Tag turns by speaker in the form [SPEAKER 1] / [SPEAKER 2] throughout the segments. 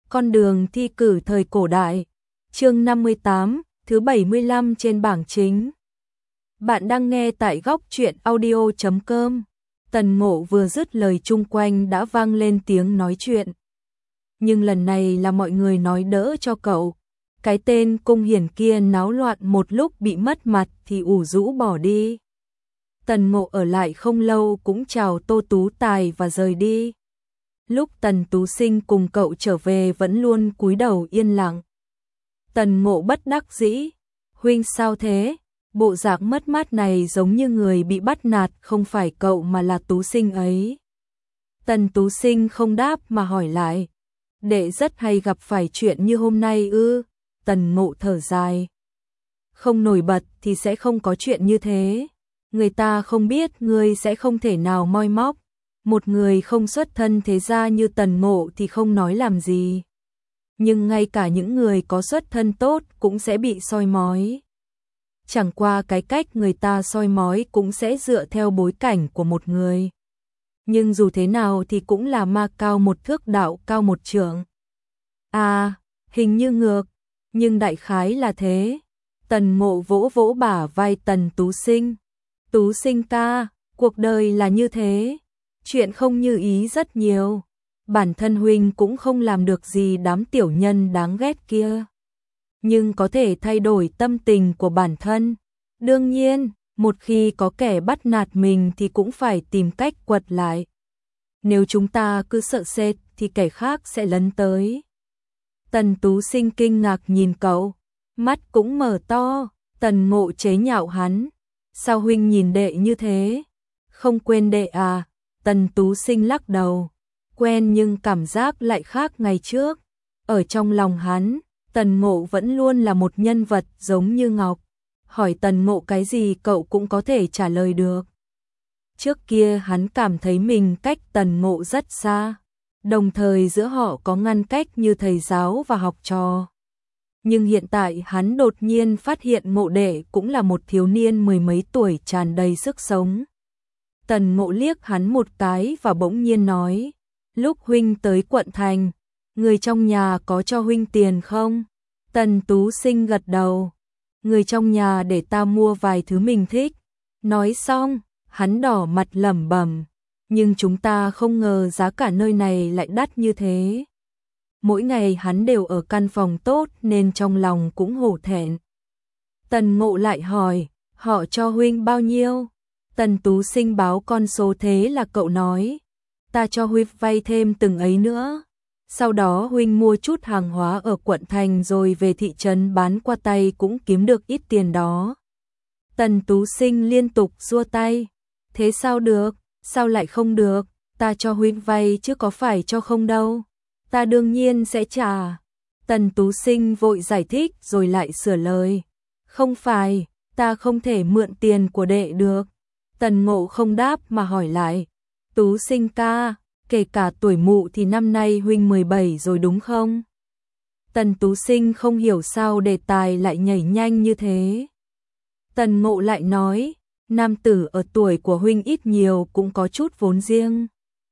[SPEAKER 1] Con đường thi cử thời cổ đại. Chương 58, thứ 75 trên bảng chính. Bạn đang nghe tại góc truyện audio.com. Tần Ngộ vừa dứt lời, chung quanh đã vang lên tiếng nói chuyện. Nhưng lần này là mọi người nói đỡ cho cậu. Cái tên Cung Hiển kia náo loạn một lúc bị mất mặt thì ủ rũ bỏ đi. Tần Ngộ ở lại không lâu cũng chào Tô Tú Tài và rời đi. Lúc Tần Tú Sinh cùng cậu trở về vẫn luôn cúi đầu yên lặng. Tần Ngộ bất đắc dĩ, huynh sao thế? Bộ dạng mất mát này giống như người bị bắt nạt, không phải cậu mà là Tú Sinh ấy. Tần Tú Sinh không đáp mà hỏi lại, đệ rất hay gặp phải chuyện như hôm nay ư? Tần Ngộ thở dài, không nổi bật thì sẽ không có chuyện như thế. Người ta không biết ngươi sẽ không thể nào moi móc. Một người không xuất thân thế gia như Tần Ngộ thì không nói làm gì. Nhưng ngay cả những người có xuất thân tốt cũng sẽ bị soi mói. Chẳng qua cái cách người ta soi mói cũng sẽ dựa theo bối cảnh của một người. Nhưng dù thế nào thì cũng là ma cao một thước, đạo cao một trượng. À, hình như ngược, nhưng đại khái là thế. Tần Ngộ vỗ vỗ bả vai Tần Tú Sinh. Tú Sinh ca, cuộc đời là như thế. Chuyện không như ý rất nhiều. Bản thân huynh cũng không làm được gì đám tiểu nhân đáng ghét kia. Nhưng có thể thay đổi tâm tình của bản thân. Đương nhiên, một khi có kẻ bắt nạt mình thì cũng phải tìm cách quật lại. Nếu chúng ta cứ sợ sệt thì kẻ khác sẽ lấn tới. Tần Tú Sinh kinh ngạc nhìn cậu, mắt cũng mở to. Tần Ngộ chế nhạo hắn. Sao huynh nhìn đệ như thế? Không quên đệ à? Tần Tú Sinh lắc đầu. Quen nhưng cảm giác lại khác ngày trước. Ở trong lòng hắn, Tần Ngộ vẫn luôn là một nhân vật giống như ngọc. Hỏi Tần Ngộ cái gì cậu cũng có thể trả lời được. Trước kia hắn cảm thấy mình cách Tần Ngộ rất xa. Đồng thời giữa họ có ngăn cách như thầy giáo và học trò. Nhưng hiện tại hắn đột nhiên phát hiện Ngộ đệ cũng là một thiếu niên mười mấy tuổi tràn đầy sức sống. Tần Ngộ liếc hắn một cái và bỗng nhiên nói, lúc huynh tới quận thành, người trong nhà có cho huynh tiền không? Tần Tú Sinh gật đầu, người trong nhà để ta mua vài thứ mình thích. Nói xong, hắn đỏ mặt lẩm bẩm, nhưng chúng ta không ngờ giá cả nơi này lại đắt như thế. Mỗi ngày hắn đều ở căn phòng tốt nên trong lòng cũng hổ thẹn. Tần Ngộ lại hỏi, họ cho huynh bao nhiêu? Tần Tú Sinh báo con số, thế là cậu nói, ta cho huynh vay thêm từng ấy nữa. Sau đó huynh mua chút hàng hóa ở quận thành rồi về thị trấn bán qua tay cũng kiếm được ít tiền đó. Tần Tú Sinh liên tục giơ tay, thế sao được, sao lại không được, ta cho huynh vay chứ có phải cho không đâu. Ta đương nhiên sẽ trả. Tần Tú Sinh vội giải thích rồi lại sửa lời. Không phải, ta không thể mượn tiền của đệ được. Tần Ngộ không đáp mà hỏi lại. Tú Sinh ca, kể cả tuổi mụ thì năm nay huynh 17 rồi đúng không? Tần Tú Sinh không hiểu sao đề tài lại nhảy nhanh như thế. Tần Ngộ lại nói, nam tử ở tuổi của huynh ít nhiều cũng có chút vốn riêng.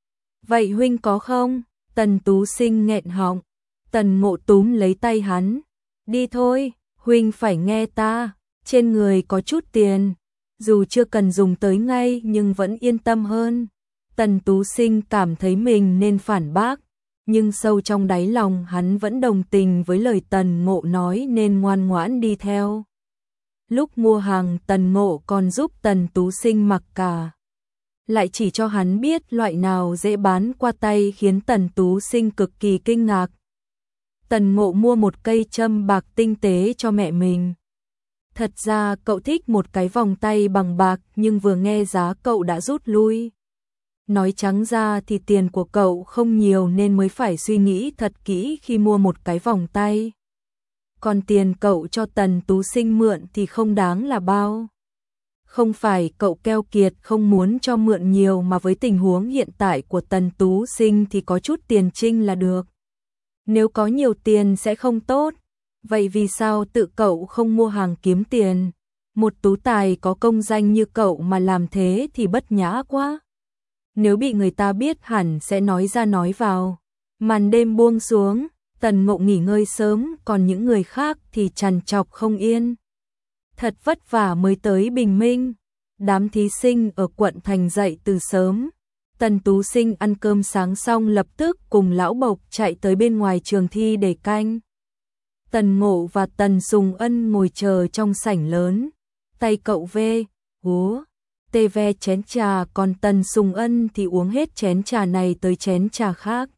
[SPEAKER 1] Vậy huynh có không? Tần Tú Sinh nghẹn họng. Tần Ngộ túm lấy tay hắn. Đi thôi, huynh phải nghe ta, trên người có chút tiền. Dù chưa cần dùng tới ngay nhưng vẫn yên tâm hơn. Tần Tú Sinh cảm thấy mình nên phản bác. Nhưng sâu trong đáy lòng hắn vẫn đồng tình với lời Tần Ngộ nói nên ngoan ngoãn đi theo. Lúc mua hàng Tần Ngộ còn giúp Tần Tú Sinh mặc cả. Lại chỉ cho hắn biết loại nào dễ bán qua tay khiến Tần Tú Sinh cực kỳ kinh ngạc. Tần Ngộ mua một cây châm bạc tinh tế cho mẹ mình. Thật ra cậu thích một cái vòng tay bằng bạc nhưng vừa nghe giá cậu đã rút lui. Nói trắng ra thì tiền của cậu không nhiều nên mới phải suy nghĩ thật kỹ khi mua một cái vòng tay. Còn tiền cậu cho Tần Tú Sinh mượn thì không đáng là bao. Không phải cậu keo kiệt không muốn cho mượn nhiều mà với tình huống hiện tại của Tần Tú Sinh thì có chút tiền trinh là được. Nếu có nhiều tiền sẽ không tốt. Vậy vì sao tự cậu không mua hàng kiếm tiền? Một tú tài có công danh như cậu mà làm thế thì bất nhã quá. Nếu bị người ta biết hẳn sẽ nói ra nói vào. Màn đêm buông xuống, Tần Ngộ nghỉ ngơi sớm, còn những người khác thì trằn trọc không yên. Thật vất vả mới tới bình minh. Đám thí sinh ở quận thành dậy từ sớm. Tần Tú Sinh ăn cơm sáng xong lập tức cùng lão Bộc chạy tới bên ngoài trường thi để canh. Tần Ngộ và Tần Sùng Ân ngồi chờ trong sảnh lớn. Tay cậu ve, húa, tê ve chén trà, còn Tần Sùng Ân thì uống hết chén trà này tới chén trà khác.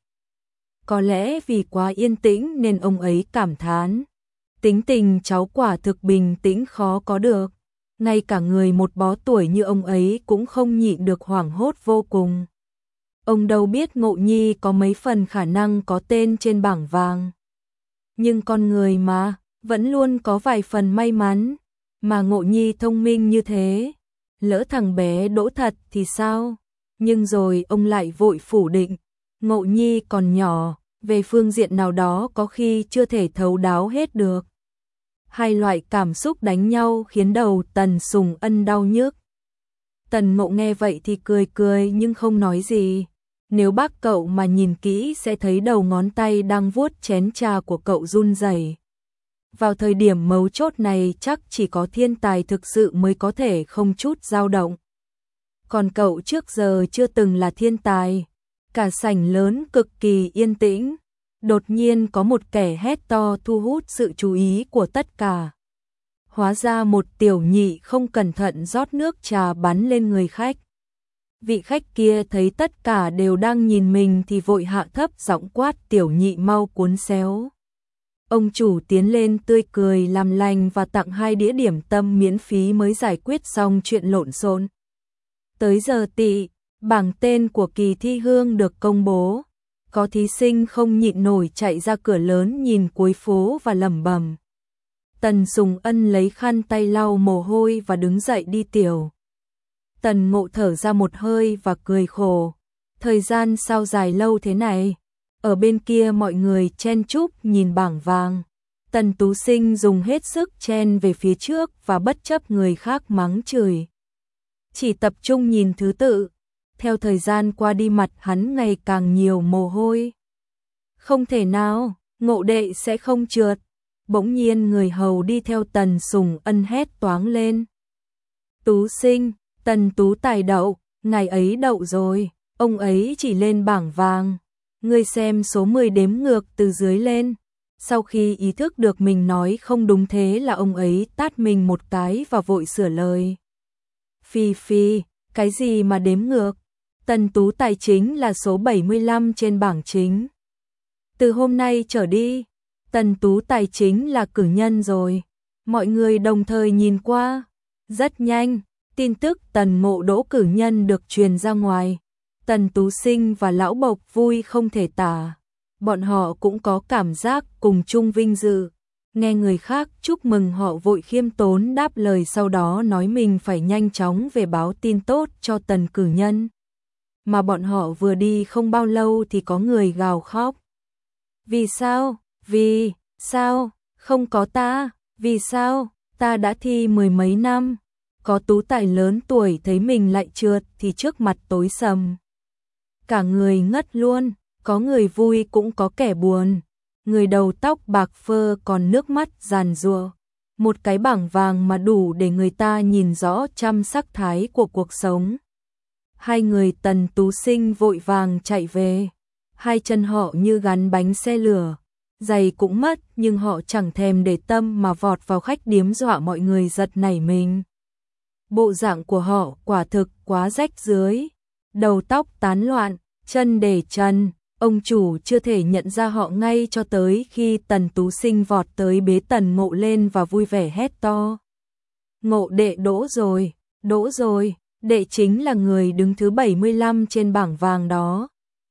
[SPEAKER 1] Có lẽ vì quá yên tĩnh nên ông ấy cảm thán. Tính tình cháu quả thực bình tĩnh khó có được. Ngay cả người một bó tuổi như ông ấy cũng không nhịn được hoảng hốt vô cùng. Ông đâu biết Ngộ Nhi có mấy phần khả năng có tên trên bảng vàng. Nhưng con người mà, vẫn luôn có vài phần may mắn. Mà Ngộ Nhi thông minh như thế, lỡ thằng bé đỗ thật thì sao? Nhưng rồi ông lại vội phủ định. Ngộ Nhi còn nhỏ, về phương diện nào đó có khi chưa thể thấu đáo hết được. Hai loại cảm xúc đánh nhau khiến đầu Tần Sùng Ân đau nhức. Tần Ngộ nghe vậy thì cười cười nhưng không nói gì. Nếu bác cậu mà nhìn kỹ sẽ thấy đầu ngón tay đang vuốt chén trà của cậu run rẩy. Vào thời điểm mấu chốt này chắc chỉ có thiên tài thực sự mới có thể không chút dao động. Còn cậu trước giờ chưa từng là thiên tài. Cả sảnh lớn cực kỳ yên tĩnh. Đột nhiên có một kẻ hét to thu hút sự chú ý của tất cả. Hóa ra một tiểu nhị không cẩn thận rót nước trà bắn lên người khách. Vị khách kia thấy tất cả đều đang nhìn mình thì vội hạ thấp giọng quát tiểu nhị mau cuốn xéo. Ông chủ tiến lên tươi cười làm lành và tặng 2 đĩa điểm tâm miễn phí mới giải quyết xong chuyện lộn xộn. Tới giờ tị, bảng tên của kỳ thi hương được công bố. Có thí sinh không nhịn nổi chạy ra cửa lớn nhìn cuối phố và lẩm bẩm. Tần Sùng Ân lấy khăn tay lau mồ hôi và đứng dậy đi tiểu. Tần Ngộ thở ra một hơi và cười khổ. Thời gian sao dài lâu thế này? Ở bên kia mọi người chen chúc nhìn bảng vàng. Tần Tú Sinh dùng hết sức chen về phía trước và bất chấp người khác mắng chửi. Chỉ tập trung nhìn thứ tự. Theo thời gian qua đi mặt hắn ngày càng nhiều mồ hôi. Không thể nào, Ngộ đệ sẽ không trượt. Bỗng nhiên người hầu đi theo Tần Sùng Ân hét toáng lên. Tú Sinh, Tần Tú tài đậu, ngày ấy đậu rồi, ông ấy chỉ lên bảng vàng. Ngươi xem số 10 đếm ngược từ dưới lên. Sau khi ý thức được mình nói không đúng thế là ông ấy tát mình một cái và vội sửa lời. Phi phi, cái gì mà đếm ngược? Tần Tú tài chính là số 75 trên bảng chính. Từ hôm nay trở đi, Tần Tú tài chính là cử nhân rồi. Mọi người đồng thời nhìn qua. Rất nhanh, tin tức Tần Ngộ đỗ cử nhân được truyền ra ngoài. Tần Tú Sinh và lão Bộc vui không thể tả. Bọn họ cũng có cảm giác cùng chung vinh dự. Nghe người khác chúc mừng họ vội khiêm tốn đáp lời, sau đó nói mình phải nhanh chóng về báo tin tốt cho Tần cử nhân. Mà bọn họ vừa đi không bao lâu thì có người gào khóc. Vì sao? Vì sao? Không có ta? Vì sao? Ta đã thi 10 mấy năm. Có tú tài lớn tuổi thấy mình lại trượt thì trước mặt tối sầm. Cả người ngất luôn, có người vui cũng có kẻ buồn. Người đầu tóc bạc phơ còn nước mắt giàn giụa. Một cái bảng vàng mà đủ để người ta nhìn rõ trăm sắc thái của cuộc sống. Hai người Tần Tú Sinh vội vàng chạy về. Hai chân họ như gắn bánh xe lửa. Giày cũng mất nhưng họ chẳng thèm để tâm mà vọt vào khách điếm dọa mọi người giật nảy mình. Bộ dạng của họ quả thực quá rách rưới. Đầu tóc tán loạn, chân để trần. Ông chủ chưa thể nhận ra họ ngay cho tới khi Tần Tú Sinh vọt tới bế Tần Ngộ lên và vui vẻ hét to. Ngộ đệ đỗ rồi, đỗ rồi, đệ chính là người đứng thứ 75 trên bảng vàng đó.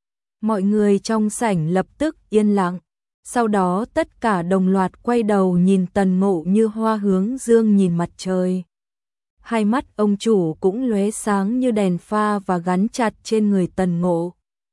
[SPEAKER 1] Mọi người trong sảnh lập tức yên lặng. Sau đó tất cả đồng loạt quay đầu nhìn Tần Ngộ như hoa hướng dương nhìn mặt trời. Hai mắt ông chủ cũng lóe sáng như đèn pha và gắn chặt trên người Tần Ngộ.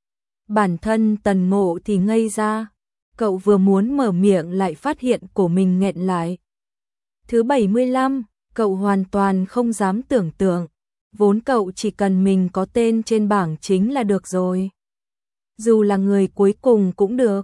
[SPEAKER 1] Bản thân Tần Ngộ thì ngây ra. Cậu vừa muốn mở miệng lại phát hiện cổ mình nghẹn lại. Thứ 75, cậu hoàn toàn không dám tưởng tượng. Vốn cậu chỉ cần mình có tên trên bảng chính là được rồi. Dù là người cuối cùng cũng được.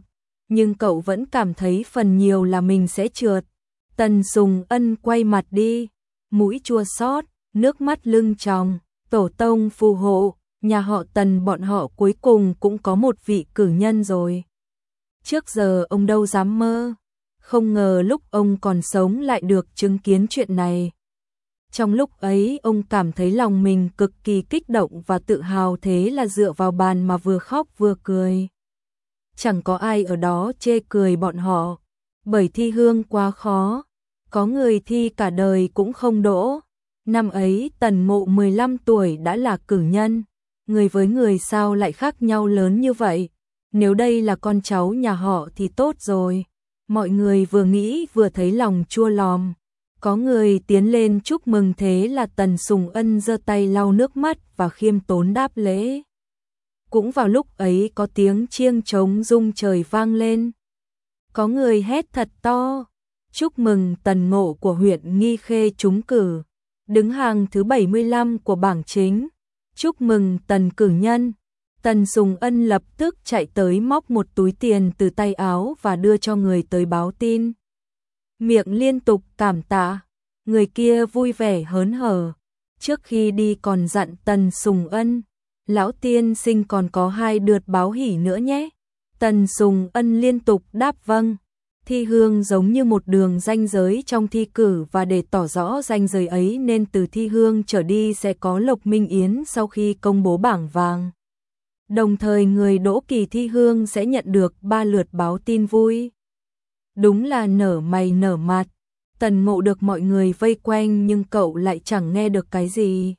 [SPEAKER 1] nhưng cậu vẫn cảm thấy phần nhiều là mình sẽ trượt. Tần Sùng Ân quay mặt đi, mũi chua xót, nước mắt lưng tròng, tổ tông phù hộ, nhà họ Tần bọn họ cuối cùng cũng có một vị cử nhân rồi. Trước giờ ông đâu dám mơ, không ngờ lúc ông còn sống lại được chứng kiến chuyện này. Trong lúc ấy ông cảm thấy lòng mình cực kỳ kích động và tự hào, thế là dựa vào bàn mà vừa khóc vừa cười. Chẳng có ai ở đó chê cười bọn họ, bởi thi hương quá khó, có người thi cả đời cũng không đỗ. Năm ấy Tần Ngộ 15 tuổi đã là cử nhân, người với người sao lại khác nhau lớn như vậy, nếu đây là con cháu nhà họ thì tốt rồi. Mọi người vừa nghĩ vừa thấy lòng chua lòm. Có người tiến lên chúc mừng, thế là Tần Sùng Ân giơ tay lau nước mắt và khiêm tốn đáp lễ. Cũng vào lúc ấy có tiếng chiêng trống rung trời vang lên. Có người hét thật to, chúc mừng Tần Ngộ của huyện Nghi Khê trúng cử, đứng hàng thứ 75 của bảng chính. Chúc mừng Tần cử nhân. Tần Sùng Ân lập tức chạy tới móc một túi tiền từ tay áo và đưa cho người tới báo tin. Miệng liên tục cảm tạ, người kia vui vẻ hớn hở. Trước khi đi còn dặn Tần Sùng Ân, lão tiên sinh còn có 2 đợt báo hỉ nữa nhé. Tần Sùng Ân liên tục đáp vâng. Thi hương giống như một đường ranh giới trong thi cử, và để tỏ rõ ranh giới ấy nên từ thi hương trở đi sẽ có lộc minh yến sau khi công bố bảng vàng. Đồng thời người đỗ kỳ thi hương sẽ nhận được 3 lượt báo tin vui. Đúng là nở mày nở mặt. Tần Ngộ được mọi người vây quanh nhưng cậu lại chẳng nghe được cái gì.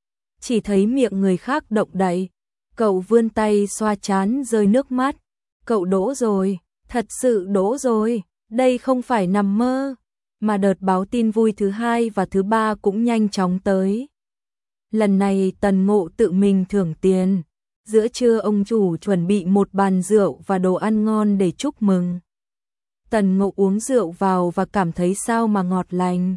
[SPEAKER 1] Chỉ thấy miệng người khác động đậy. Cậu vươn tay xoa trán rơi nước mắt. Cậu đỗ rồi, thật sự đỗ rồi, đây không phải nằm mơ. Mà đợt báo tin vui thứ 2 và thứ 3 cũng nhanh chóng tới. Lần này Tần Ngộ tự mình thưởng tiền. Giữa trưa ông chủ chuẩn bị một bàn rượu và đồ ăn ngon để chúc mừng. Tần Ngộ uống rượu vào và cảm thấy sao mà ngọt lành.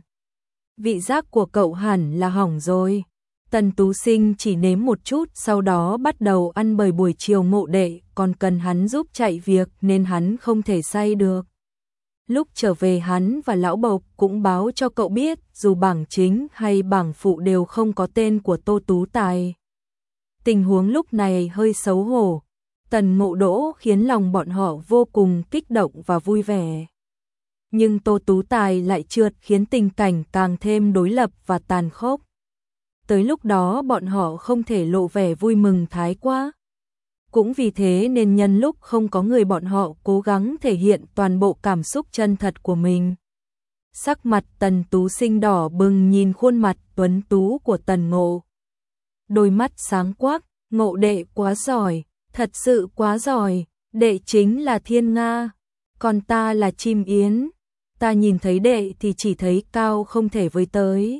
[SPEAKER 1] Vị giác của cậu hẳn là hỏng rồi. Tần Tú Sinh chỉ nếm một chút, sau đó bắt đầu ăn, bởi buổi chiều Ngộ đệ còn cần hắn giúp chạy việc nên hắn không thể say được. Lúc trở về hắn và lão Bộc cũng báo cho cậu biết dù bảng chính hay bảng phụ đều không có tên của Tô Tú Tài. Tình huống lúc này hơi xấu hổ. Tần Ngộ đỗ khiến lòng bọn họ vô cùng kích động và vui vẻ. Nhưng Tô Tú Tài lại trượt khiến tình cảnh càng thêm đối lập và tàn khốc. Tới lúc đó bọn họ không thể lộ vẻ vui mừng thái quá. Cũng vì thế nên nhân lúc không có người, bọn họ cố gắng thể hiện toàn bộ cảm xúc chân thật của mình. Sắc mặt Tần Tú Sinh đỏ bừng nhìn khuôn mặt tuấn tú của Tần Ngộ. Đôi mắt sáng quắc, Ngộ đệ quá giỏi, thật sự quá giỏi, đệ chính là thiên nga, còn ta là chim yến, ta nhìn thấy đệ thì chỉ thấy cao không thể với tới.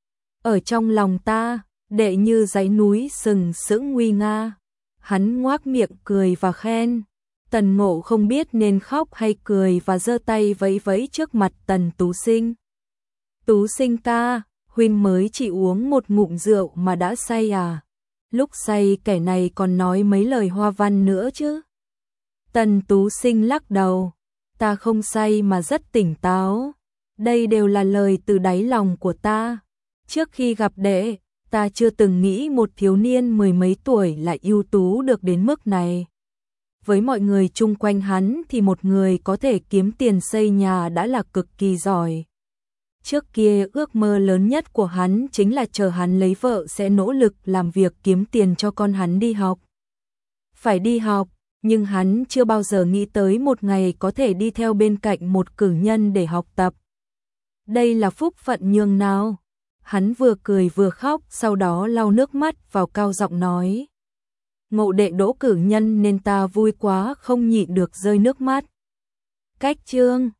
[SPEAKER 1] Ở trong lòng ta, đệ như dãy núi sừng sững nguy nga. Hắn ngoác miệng cười và khen. Tần Ngộ không biết nên khóc hay cười và giơ tay vẫy vẫy trước mặt Tần Tú Sinh. Tú Sinh ca, huynh mới chỉ uống một ngụm rượu mà đã say à? Lúc say kẻ này còn nói mấy lời hoa văn nữa chứ? Tần Tú Sinh lắc đầu. Ta không say mà rất tỉnh táo. Đây đều là lời từ đáy lòng của ta. Trước khi gặp đệ, ta chưa từng nghĩ một thiếu niên 10 mấy tuổi lại ưu tú được đến mức này. Với mọi người chung quanh hắn thì một người có thể kiếm tiền xây nhà đã là cực kỳ giỏi. Trước kia ước mơ lớn nhất của hắn chính là chờ hắn lấy vợ sẽ nỗ lực làm việc kiếm tiền cho con hắn đi học. Phải đi học, nhưng hắn chưa bao giờ nghĩ tới một ngày có thể đi theo bên cạnh một cử nhân để học tập. Đây là phúc phận nhường nào? Hắn vừa cười vừa khóc, sau đó lau nước mắt vào, cao giọng nói. Ngộ đệ đỗ cử nhân nên ta vui quá không nhịn được rơi nước mắt. Cách chương